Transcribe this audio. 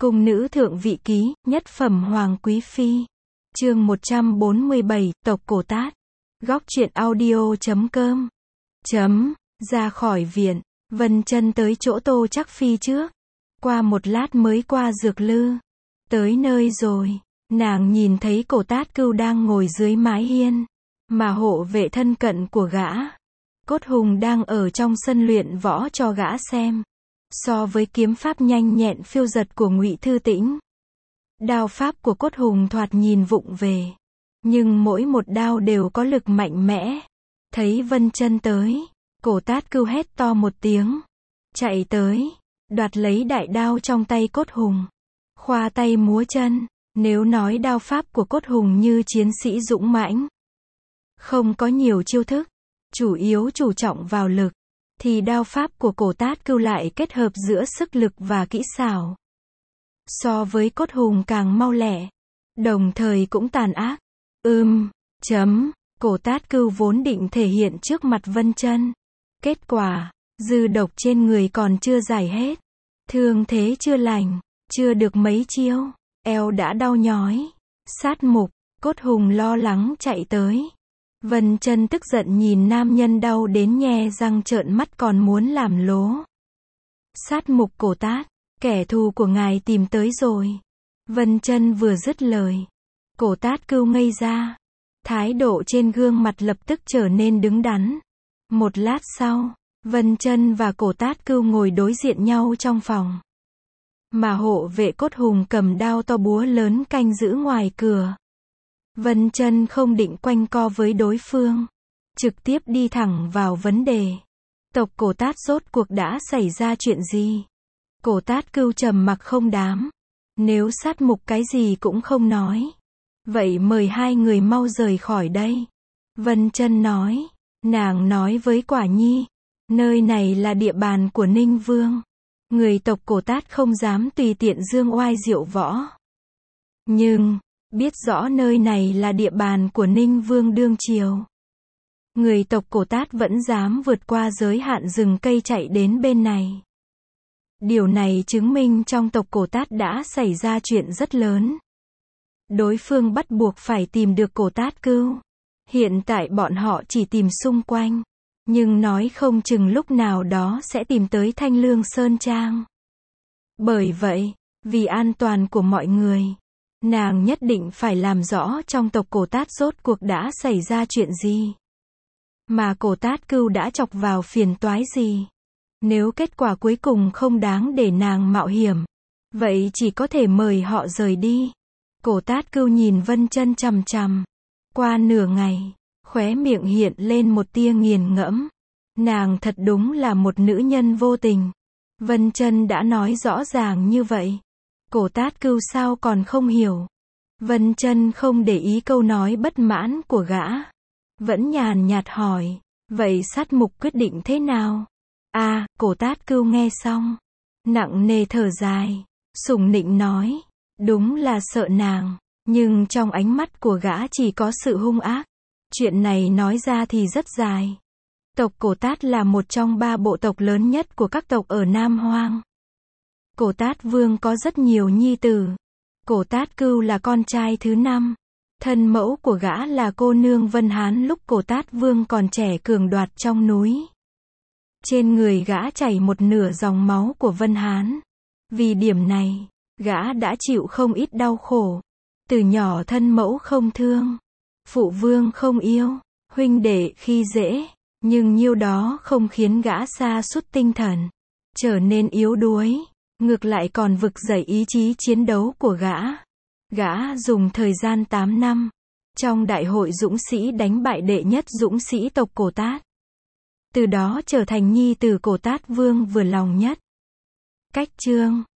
Cung nữ thượng vị ký, nhất phẩm hoàng quý phi. Chương 147, tộc Cổ Tát. Góc truyện audio.com. Ra khỏi viện, Vân Chân tới chỗ Tô Trắc Phi trước. Qua một lát mới qua Dược Lư. Tới nơi rồi, nàng nhìn thấy Cổ Tát Cưu đang ngồi dưới mái hiên, mà hộ vệ thân cận của gã, Cốt Hùng đang ở trong sân luyện võ cho gã xem. So với kiếm pháp nhanh nhẹn phiêu dật của Ngụy Thư Tĩnh, đao pháp của Cốt Hùng thoạt nhìn vụng về, nhưng mỗi một đao đều có lực mạnh mẽ. Thấy Vân Chân tới, Cổ Tát Cưu hét to một tiếng, chạy tới, đoạt lấy đại đao trong tay Cốt Hùng, khoa tay múa chân. Nếu nói đao pháp của Cốt Hùng như chiến sĩ dũng mãnh, không có nhiều chiêu thức, chủ yếu chú trọng vào lực, thì đao pháp của Cổ Tát Cưu lại kết hợp giữa sức lực và kỹ xảo. So với Cốt Hùng càng mau lẹ, đồng thời cũng tàn ác. Cổ Tát Cưu vốn định thể hiện trước mặt Vân Chân. Kết quả, dư độc trên người còn chưa giải hết. Thương thế chưa lành, chưa được mấy chiêu, eo đã đau nhói. Sát mục, Cốt Hùng lo lắng chạy tới. Vân Chân tức giận nhìn nam nhân đau đến nhe răng trợn mắt còn muốn làm lố. Sát mục Cổ Tát, kẻ thù của ngài tìm tới rồi. Vân Chân vừa dứt lời, Cổ Tát Cưu ngây ra. Thái độ trên gương mặt lập tức trở nên đứng đắn. Một lát sau, Vân Chân và Cổ Tát Cưu ngồi đối diện nhau trong phòng, mà hộ vệ Cốt Hùng cầm đao to búa lớn canh giữ ngoài cửa. Vân Chân không định quanh co với đối phương, trực tiếp đi thẳng vào vấn đề. Tộc Cổ Tát rốt cuộc đã xảy ra chuyện gì? Cổ Tát Cưu trầm mặc không đáp. Nếu sát mục cái gì cũng không nói, vậy mời hai người mau rời khỏi đây. Vân Chân nói. Nàng nói với Quả Nhi, nơi này là địa bàn của Ninh Vương. Người tộc Cổ Tát không dám tùy tiện dương oai diệu võ. Nhưng, biết rõ nơi này là địa bàn của Ninh Vương đương triều, người tộc Cổ Tát vẫn dám vượt qua giới hạn rừng cây chạy đến bên này. Điều này chứng minh trong tộc Cổ Tát đã xảy ra chuyện rất lớn. Đối phương bắt buộc phải tìm được Cổ Tát Cưu. Hiện tại bọn họ chỉ tìm xung quanh, nhưng nói không chừng lúc nào đó sẽ tìm tới Thanh Lương Sơn Trang. Bởi vậy, vì an toàn của mọi người, nàng nhất định phải làm rõ trong tộc Cổ Tát rốt cuộc đã xảy ra chuyện gì, mà Cổ Tát Cưu đã chọc vào phiền toái gì. Nếu kết quả cuối cùng không đáng để nàng mạo hiểm, vậy chỉ có thể mời họ rời đi. Cổ Tát Cưu nhìn Vân Chân chằm chằm. Qua nửa ngày, khóe miệng hiện lên một tia nghiền ngẫm. Nàng thật đúng là một nữ nhân vô tình. Vân Chân đã nói rõ ràng như vậy, Cổ Tát Cưu sao còn không hiểu? Vân Chân không để ý câu nói bất mãn của gã, vẫn nhàn nhạt hỏi, vậy sát mục quyết định thế nào? Cổ Tát Cưu nghe xong, nặng nề thở dài, sủng nịnh nói, đúng là sợ nàng, nhưng trong ánh mắt của gã chỉ có sự hung ác. Chuyện này nói ra thì rất dài. Tộc Cổ Tát là một trong 3 bộ tộc lớn nhất của các tộc ở Nam Hoang. Cổ Tát Vương có rất nhiều nhi tử. Cổ Tát Cưu là con trai thứ 5. Thân mẫu của gã là cô nương Vân Hán lúc Cổ Tát Vương còn trẻ cường đoạt trong núi. Trên người gã chảy một nửa dòng máu của Vân Hán. Vì điểm này, gã đã chịu không ít đau khổ. Từ nhỏ thân mẫu không thương, phụ vương không yêu, huynh đệ khi dễ, nhưng nhiêu đó không khiến gã sa sút tinh thần, trở nên yếu đuối, ngược lại còn vực dậy ý chí chiến đấu của gã. Gã dùng thời gian 8 năm, trong đại hội dũng sĩ đánh bại đệ nhất dũng sĩ tộc Cổ Tát. Từ đó trở thành nhi tử Cổ Tát Vương vừa lòng nhất. Cách chương